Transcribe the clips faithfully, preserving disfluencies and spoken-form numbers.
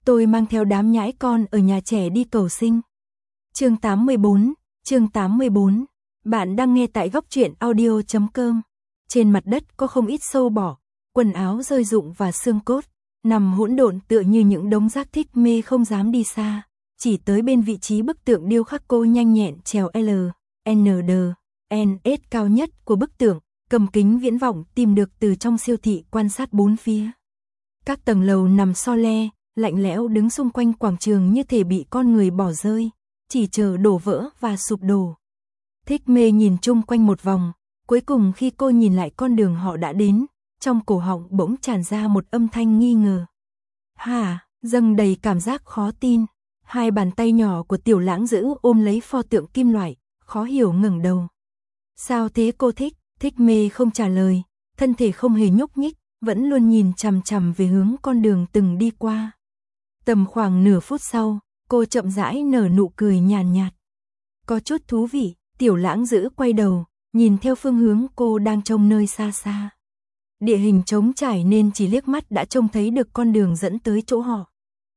Tôi mang theo đám nhãi con ở nhà trẻ đi cầu sinh. Chương tám mươi bốn, chương tám mươi bốn. Bạn đang nghe tại góc truyện audio chấm com. Trên mặt đất có không ít sâu bọ, quần áo rơi rụng và xương cốt, nằm hỗn độn tựa như những đống rác. Thích Mê không dám đi xa, chỉ tới bên vị trí bức tượng điêu khắc. Cô nhanh nhẹn trèo L, N D, N S cao nhất của bức tượng, cầm kính viễn vọng tìm được từ trong siêu thị quan sát bốn phía. Các tầng lầu nằm so le, lạnh lẽo đứng xung quanh quảng trường như thể bị con người bỏ rơi, chỉ chờ đổ vỡ và sụp đổ. Thích Mê nhìn chung quanh một vòng, cuối cùng khi cô nhìn lại con đường họ đã đến, trong cổ họng bỗng tràn ra một âm thanh nghi ngờ. Hả, dâng đầy cảm giác khó tin. Hai bàn tay nhỏ của Tiểu Lãng Dữ ôm lấy pho tượng kim loại, khó hiểu ngẩng đầu. Sao thế cô Thích? Thích Mê không trả lời, thân thể không hề nhúc nhích, vẫn luôn nhìn chằm chằm về hướng con đường từng đi qua. Tầm khoảng nửa phút sau, cô chậm rãi nở nụ cười nhàn nhạt. Có chút thú vị. Tiểu Lãng Dữ quay đầu, nhìn theo phương hướng cô đang trông nơi xa xa. Địa hình trống trải nên chỉ liếc mắt đã trông thấy được con đường dẫn tới chỗ họ.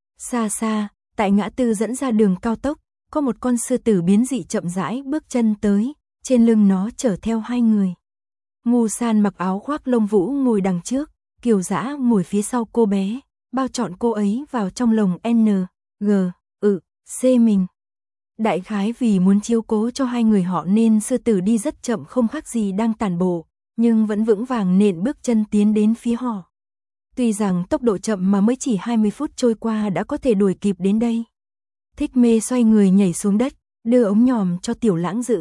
Xa xa, tại ngã tư dẫn ra đường cao tốc, có một con sư tử biến dị chậm rãi bước chân tới, trên lưng nó chở theo hai người. Ngu San mặc áo khoác lông vũ ngồi đằng trước, Kiều Dã ngồi phía sau cô bé, bao trọn cô ấy vào trong lồng N, G, ừ, C mình. Đại khái vì muốn chiếu cố cho hai người họ nên sư tử đi rất chậm, không khác gì đang tản bộ, nhưng vẫn vững vàng nện bước chân tiến đến phía họ. Tuy rằng tốc độ chậm mà mới chỉ hai mươi phút trôi qua đã có thể đuổi kịp đến đây. Thích Mê xoay người nhảy xuống đất, đưa ống nhòm cho Tiểu Lãng Dữ.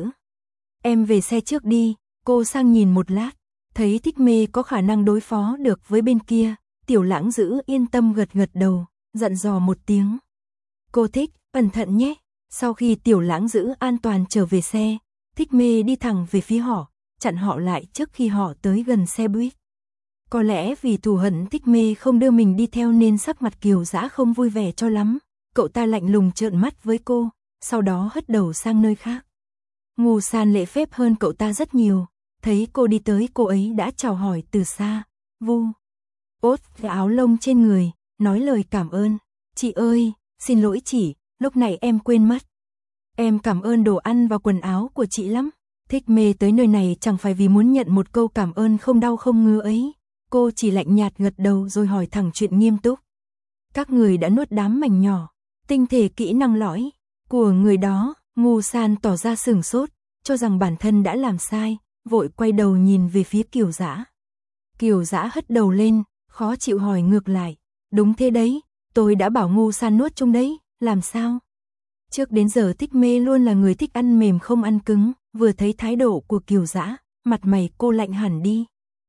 Em về xe trước đi. Cô sang nhìn một lát, thấy Thích Mê có khả năng đối phó được với bên kia, Tiểu Lãng Dữ yên tâm gật gật đầu, dặn dò một tiếng. Cô Thích, cẩn thận nhé. Sau khi Tiểu Lãng Dữ an toàn trở về xe, Thích Mê đi thẳng về phía họ, chặn họ lại trước khi họ tới gần xe buýt. Có lẽ vì thù hận Thích Mê không đưa mình đi theo nên sắc mặt Kiều Dã không vui vẻ cho lắm, cậu ta lạnh lùng trợn mắt với cô, sau đó hất đầu sang nơi khác. Ngu San lễ phép hơn cậu ta rất nhiều, thấy cô đi tới cô ấy đã chào hỏi từ xa, vu ốt cái áo lông trên người, nói lời cảm ơn. Chị ơi, xin lỗi chị, lúc này em quên mất. Em cảm ơn đồ ăn và quần áo của chị lắm. Thích Mê tới nơi này chẳng phải vì muốn nhận một câu cảm ơn không đau không ngứa ấy. Cô chỉ lạnh nhạt gật đầu rồi hỏi thẳng chuyện nghiêm túc. Các người đã nuốt đám mảnh nhỏ, tinh thể kỹ năng lõi của người đó. Ngu San tỏ ra sửng sốt, cho rằng bản thân đã làm sai, vội quay đầu nhìn về phía Kiều Dã. Kiều Dã hất đầu lên, khó chịu hỏi ngược lại. Đúng thế đấy, tôi đã bảo Ngu San nuốt chung đấy, làm sao? Trước đến giờ Thích Mê luôn là người thích ăn mềm không ăn cứng, vừa thấy thái độ của Kiều Dã, mặt mày cô lạnh hẳn đi.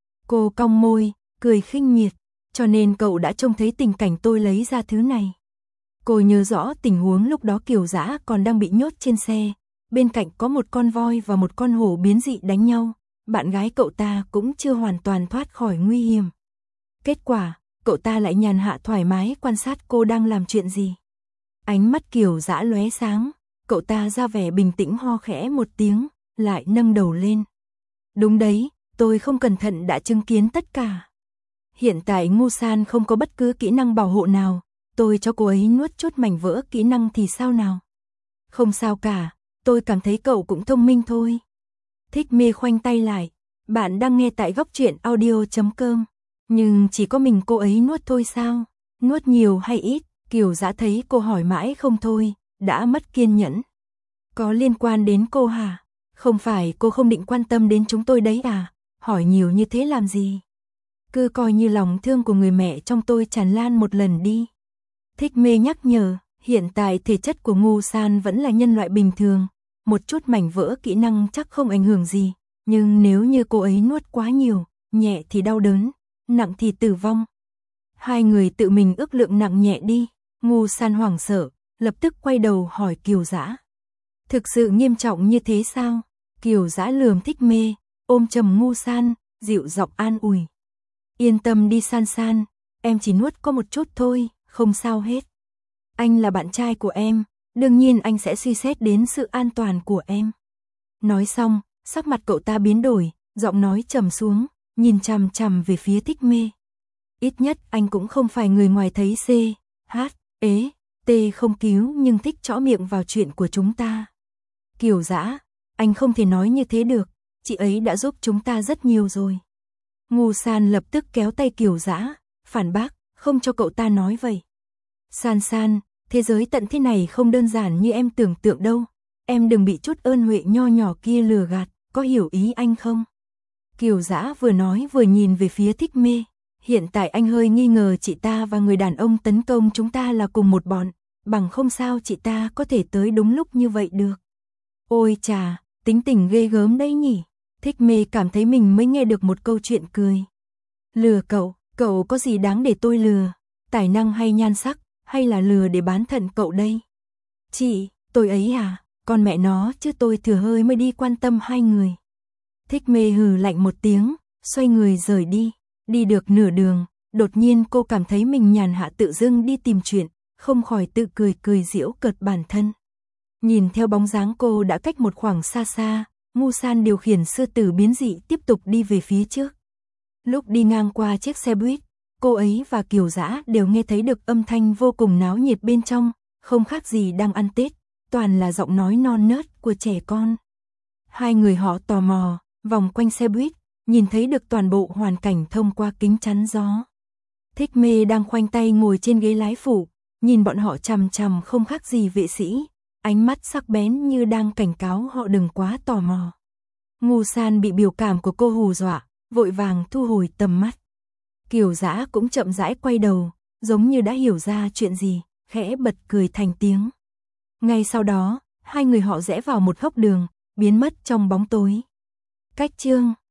Cô cong môi, cười khinh miệt, cho nên cậu đã trông thấy tình cảnh tôi lấy ra thứ này. Cô nhớ rõ tình huống lúc đó Kiều Dã còn đang bị nhốt trên xe, bên cạnh có một con voi và một con hổ biến dị đánh nhau, bạn gái cậu ta cũng chưa hoàn toàn thoát khỏi nguy hiểm. Kết quả, cậu ta lại nhàn hạ thoải mái quan sát cô đang làm chuyện gì. Ánh mắt Kiều Dã lóe sáng, cậu ta ra vẻ bình tĩnh ho khẽ một tiếng, lại nâng đầu lên. Đúng đấy, tôi không cẩn thận đã chứng kiến tất cả. Hiện tại Ngu San không có bất cứ kỹ năng bảo hộ nào, tôi cho cô ấy nuốt chút mảnh vỡ kỹ năng thì sao nào? Không sao cả, tôi cảm thấy cậu cũng thông minh thôi. Thích Mê khoanh tay lại, bạn đang nghe tại góc truyện audio chấm com. Nhưng chỉ có mình cô ấy nuốt thôi sao? Nuốt nhiều hay ít? Kiều Dã thấy cô hỏi mãi không thôi, đã mất kiên nhẫn. Có liên quan đến cô hả? Không phải cô không định quan tâm đến chúng tôi đấy à? Hỏi nhiều như thế làm gì? Cứ coi như lòng thương của người mẹ trong tôi tràn lan một lần đi. Thích Mê nhắc nhở, hiện tại thể chất của Ngu San vẫn là nhân loại bình thường, một chút mảnh vỡ kỹ năng chắc không ảnh hưởng gì, nhưng nếu như cô ấy nuốt quá nhiều, nhẹ thì đau đớn, nặng thì tử vong. Hai người tự mình ước lượng nặng nhẹ đi. Ngu San hoảng sợ, lập tức quay đầu hỏi Kiều Dã. Thực sự nghiêm trọng như thế sao? Kiều Dã lườm Thích Mê, ôm chầm Ngu San, dịu giọng an ủi. Yên tâm đi San San, em chỉ nuốt có một chút thôi, không sao hết. Anh là bạn trai của em, đương nhiên anh sẽ suy xét đến sự an toàn của em. Nói xong, sắc mặt cậu ta biến đổi, giọng nói trầm xuống, nhìn chằm chằm về phía Thích Mê. Ít nhất anh cũng không phải người ngoài thấy C, H, Ế, tê không cứu nhưng thích chõ miệng vào chuyện của chúng ta. Kiều Dã, anh không thể nói như thế được, chị ấy đã giúp chúng ta rất nhiều rồi. Ngu San lập tức kéo tay Kiều Dã, phản bác, không cho cậu ta nói vậy. San San, thế giới tận thế này không đơn giản như em tưởng tượng đâu, em đừng bị chút ơn huệ nho nhỏ kia lừa gạt, có hiểu ý anh không? Kiều Dã vừa nói vừa nhìn về phía Thích Mê, hiện tại anh hơi nghi ngờ chị ta và người đàn ông tấn công chúng ta là cùng một bọn, bằng không sao chị ta có thể tới đúng lúc như vậy được. Ôi chà, tính tình ghê gớm đấy nhỉ. Thích Mê cảm thấy mình mới nghe được một câu chuyện cười. Lừa cậu, cậu có gì đáng để tôi lừa? Tài năng hay nhan sắc, hay là lừa để bán thận cậu đây? Chị, tôi ấy à, con mẹ nó chứ tôi thừa hơi mới đi quan tâm hai người. Thích Mê hừ lạnh một tiếng, xoay người rời đi. Đi được nửa đường, đột nhiên cô cảm thấy mình nhàn hạ tự dưng đi tìm chuyện, không khỏi tự cười cười giễu cợt bản thân. Nhìn theo bóng dáng cô đã cách một khoảng xa xa, Ngu San điều khiển sư tử biến dị tiếp tục đi về phía trước. Lúc đi ngang qua chiếc xe buýt, cô ấy và Kiều Dã đều nghe thấy được âm thanh vô cùng náo nhiệt bên trong, không khác gì đang ăn Tết, toàn là giọng nói non nớt của trẻ con. Hai người họ tò mò, vòng quanh xe buýt, nhìn thấy được toàn bộ hoàn cảnh thông qua kính chắn gió. Thích Mê đang khoanh tay ngồi trên ghế lái phụ, nhìn bọn họ chằm chằm không khác gì vệ sĩ, ánh mắt sắc bén như đang cảnh cáo họ đừng quá tò mò. Ngu San bị biểu cảm của cô hù dọa, vội vàng thu hồi tầm mắt. Kiều Dã cũng chậm rãi quay đầu, giống như đã hiểu ra chuyện gì, khẽ bật cười thành tiếng. Ngay sau đó, hai người họ rẽ vào một góc đường, biến mất trong bóng tối. Cách chương